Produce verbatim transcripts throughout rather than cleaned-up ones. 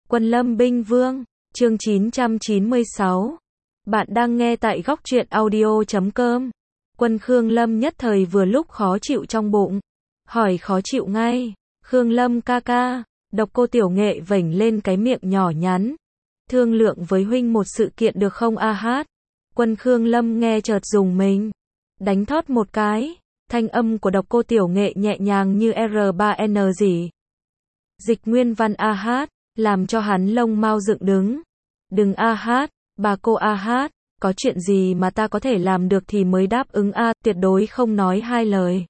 Quân Lâm Binh Vương, chương chín trăm chín mươi sáu. Bạn đang nghe tại góc truyện audio chấm com. Quân Khương Lâm nhất thời vừa lúc khó chịu trong bụng. Hỏi khó chịu ngay. Khương Lâm ca ca. Độc Cô Tiểu Nghệ vểnh lên cái miệng nhỏ nhắn. Thương lượng với huynh một sự kiện được không a hát. Quân Khương Lâm nghe chợt dùng mình. Đánh thót một cái. Thanh âm của Độc Cô Tiểu Nghệ nhẹ nhàng như R ba N gì. Dịch nguyên văn a hát. Làm cho hắn lông mau dựng đứng. Đừng a hát, bà cô a hát, có chuyện gì mà ta có thể làm được thì mới đáp ứng a, tuyệt đối không nói hai lời.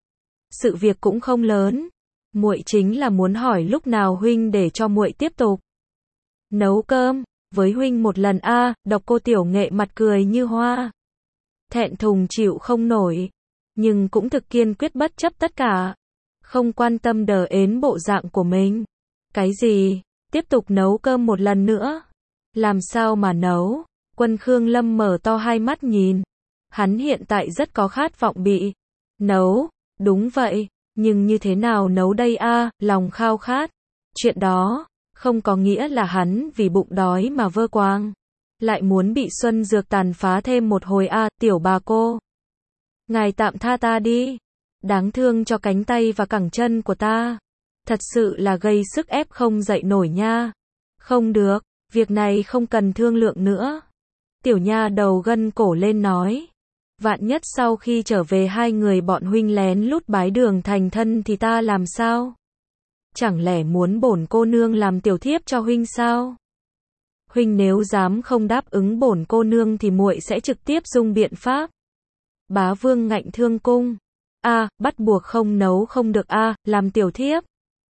Sự việc cũng không lớn, muội chính là muốn hỏi lúc nào huynh để cho muội tiếp tục nấu cơm với huynh một lần a. Độc Cô Tiểu Nghệ mặt cười như hoa, thẹn thùng chịu không nổi, nhưng cũng thực kiên quyết bất chấp tất cả, không quan tâm đờ ến bộ dạng của mình. Cái gì? Tiếp tục nấu cơm một lần nữa? Làm sao mà nấu? Quân Khương Lâm mở to hai mắt nhìn. Hắn hiện tại rất có khát vọng bị nấu. Đúng vậy, nhưng như thế nào nấu đây a? Lòng khao khát. Chuyện đó không có nghĩa là hắn vì bụng đói mà vơ quang, lại muốn bị xuân dược tàn phá thêm một hồi a. Tiểu bà cô, ngài tạm tha ta đi. Đáng thương cho cánh tay và cẳng chân của ta. Thật sự là gây sức ép không dậy nổi nha. Không được, việc này không cần thương lượng nữa. Tiểu nha đầu gân cổ lên nói. Vạn nhất sau khi trở về hai người bọn huynh lén lút bái đường thành thân thì ta làm sao? Chẳng lẽ muốn bổn cô nương làm tiểu thiếp cho huynh sao? Huynh nếu dám không đáp ứng bổn cô nương thì muội sẽ trực tiếp dùng biện pháp. Bá Vương ngạnh thương cung. A, bắt buộc không nấu không được a, làm tiểu thiếp.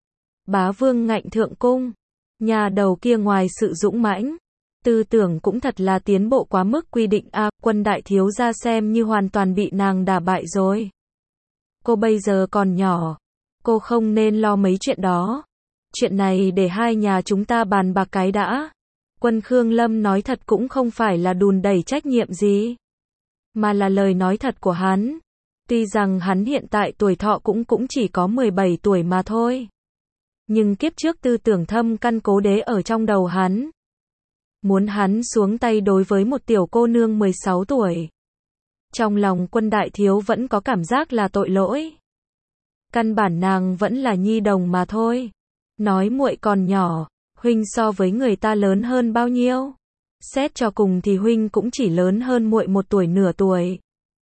Bá Vương ngạnh thượng cung. Nhà đầu kia ngoài sự dũng mãnh, tư tưởng cũng thật là tiến bộ quá mức quy định a. Quân đại thiếu gia xem như hoàn toàn bị nàng đả bại rồi. Cô bây giờ còn nhỏ, cô không nên lo mấy chuyện đó. Chuyện này để hai nhà chúng ta bàn bạc cái đã. Quân Khương Lâm nói thật cũng không phải là đùn đẩy trách nhiệm gì, mà là lời nói thật của hắn. Tuy rằng hắn hiện tại tuổi thọ cũng cũng chỉ có mười bảy tuổi mà thôi. Nhưng kiếp trước tư tưởng thâm căn cố đế ở trong đầu hắn. Muốn hắn xuống tay đối với một tiểu cô nương mười sáu tuổi. Trong lòng Quân đại thiếu vẫn có cảm giác là tội lỗi. Căn bản nàng vẫn là nhi đồng mà thôi. Nói muội còn nhỏ, huynh so với người ta lớn hơn bao nhiêu? Xét cho cùng thì huynh cũng chỉ lớn hơn muội một tuổi nửa tuổi.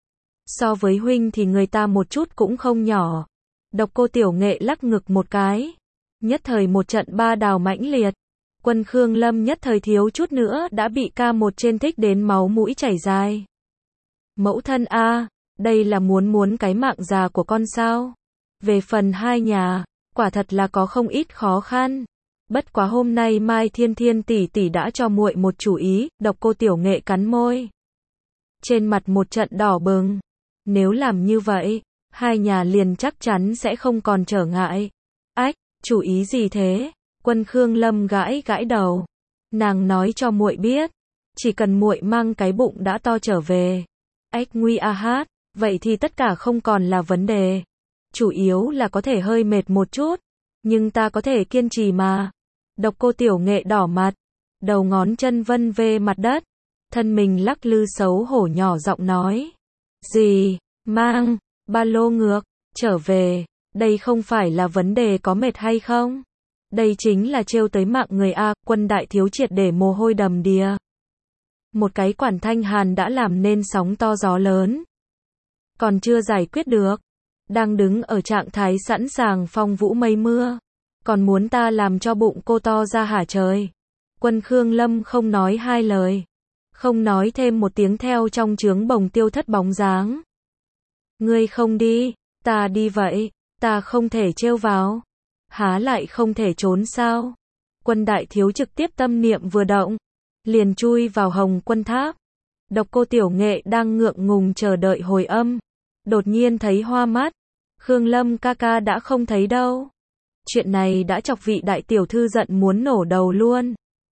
So với huynh thì người ta một chút cũng không nhỏ. Độc Cô Tiểu Nghệ lắc ngực một cái. Nhất thời một trận ba đào mãnh liệt. Quân Khương Lâm nhất thời thiếu chút nữa đã bị ca một trên thích đến máu mũi chảy dài. Mẫu thân a, đây là muốn muốn cái mạng già của con sao? Về phần hai nhà, quả thật là có không ít khó khăn. Bất quá hôm nay Mai Thiên Thiên tỷ tỷ đã cho muội một chủ ý. Độc Cô Tiểu Nghệ cắn môi, trên mặt một trận đỏ bừng. Nếu làm như vậy, hai nhà liền chắc chắn sẽ không còn trở ngại. Ách, chủ ý gì thế? Quân Khương Lâm gãi gãi đầu. Nàng nói cho muội biết, chỉ cần muội mang cái bụng đã to trở về. Ách nguy a hát, vậy thì tất cả không còn là vấn đề. Chủ yếu là có thể hơi mệt một chút, nhưng ta có thể kiên trì mà. Độc Cô Tiểu Nghệ đỏ mặt, đầu ngón chân vân về mặt đất, thân mình lắc lư xấu hổ nhỏ giọng nói. Gì? Mang ba lô ngược trở về? Đây không phải là vấn đề có mệt hay không? Đây chính là trêu tới mạng người a. Quân đại thiếu triệt để mồ hôi đầm đìa. Một cái Quản Thanh Hàn đã làm nên sóng to gió lớn. Còn chưa giải quyết được, đang đứng ở trạng thái sẵn sàng phong vũ mây mưa. Còn muốn ta làm cho bụng cô to ra hả trời? Quân Khương Lâm không nói hai lời, không nói thêm một tiếng theo trong trướng bồng tiêu thất bóng dáng. Ngươi không đi, ta đi vậy, ta không thể trêu vào. Há lại không thể trốn sao? Quân đại thiếu trực tiếp tâm niệm vừa động, liền chui vào Hồng Quân Tháp. Độc Cô Tiểu Nghệ đang ngượng ngùng chờ đợi hồi âm, đột nhiên thấy hoa mắt. Khương Lâm ca ca đã không thấy đâu. Chuyện này đã chọc vị đại tiểu thư giận muốn nổ đầu luôn.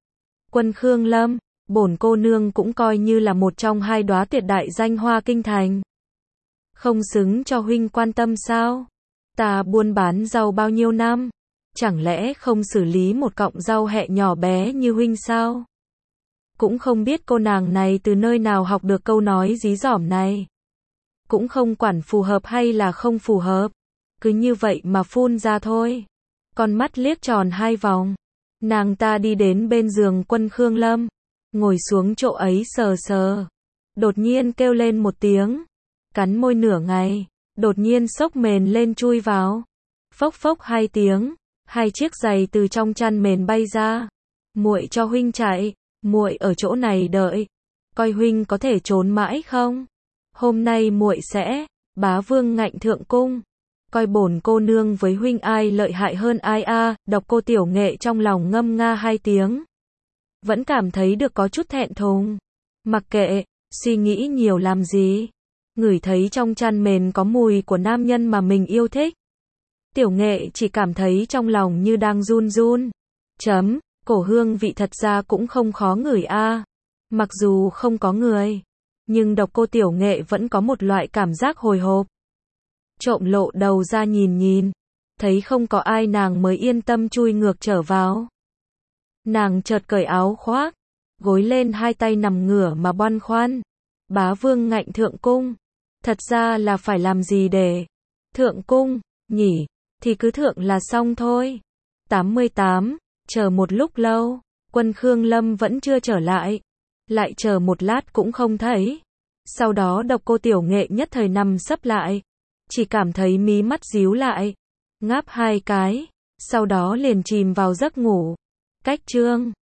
Quân Khương Lâm, bổn cô nương cũng coi như là một trong hai đóa tuyệt đại danh hoa kinh thành. Không xứng cho huynh quan tâm sao? Ta buôn bán giàu bao nhiêu năm, chẳng lẽ không xử lý một cọng rau hẹ nhỏ bé như huynh sao? Cũng không biết cô nàng này từ nơi nào học được câu nói dí dỏm này. Cũng không quản phù hợp hay là không phù hợp. Cứ như vậy mà phun ra thôi. Con mắt liếc tròn hai vòng. Nàng ta đi đến bên giường Quân Khương Lâm. Ngồi xuống chỗ ấy sờ sờ. Đột nhiên kêu lên một tiếng. Cắn môi nửa ngày. Đột nhiên xốc mền lên chui vào. Phốc phốc hai tiếng. Hai chiếc giày từ trong chăn mền bay ra. Muội cho huynh chạy. Muội ở chỗ này đợi. Coi huynh có thể trốn mãi không? Hôm nay muội sẽ. Bá Vương ngạnh thượng cung. Coi bổn cô nương với huynh ai lợi hại hơn ai a? À, Độc Cô Tiểu Nghệ trong lòng ngâm nga hai tiếng. Vẫn cảm thấy được có chút thẹn thùng. Mặc kệ, suy nghĩ nhiều làm gì. Ngửi thấy trong chăn mền có mùi của nam nhân mà mình yêu thích. Tiểu Nghệ chỉ cảm thấy trong lòng như đang run run. Chấm, cổ hương vị thật ra cũng không khó ngửi a. À. Mặc dù không có người, nhưng Độc Cô Tiểu Nghệ vẫn có một loại cảm giác hồi hộp. Trộm lộ đầu ra nhìn nhìn, thấy không có ai nàng mới yên tâm chui ngược trở vào. Nàng chợt cởi áo khoác, gối lên hai tay nằm ngửa mà băn khoăn. Bá Vương ngạnh thượng cung, thật ra là phải làm gì để thượng cung, nhỉ, thì cứ thượng là xong thôi. tám mươi tám, chờ một lúc lâu, Quân Khương Lâm vẫn chưa trở lại. Lại chờ một lát cũng không thấy. Sau đó Độc Cô Tiểu Nghệ nhất thời nằm sấp lại. Chỉ cảm thấy mí mắt díu lại. Ngáp hai cái. Sau đó liền chìm vào giấc ngủ. Cách chương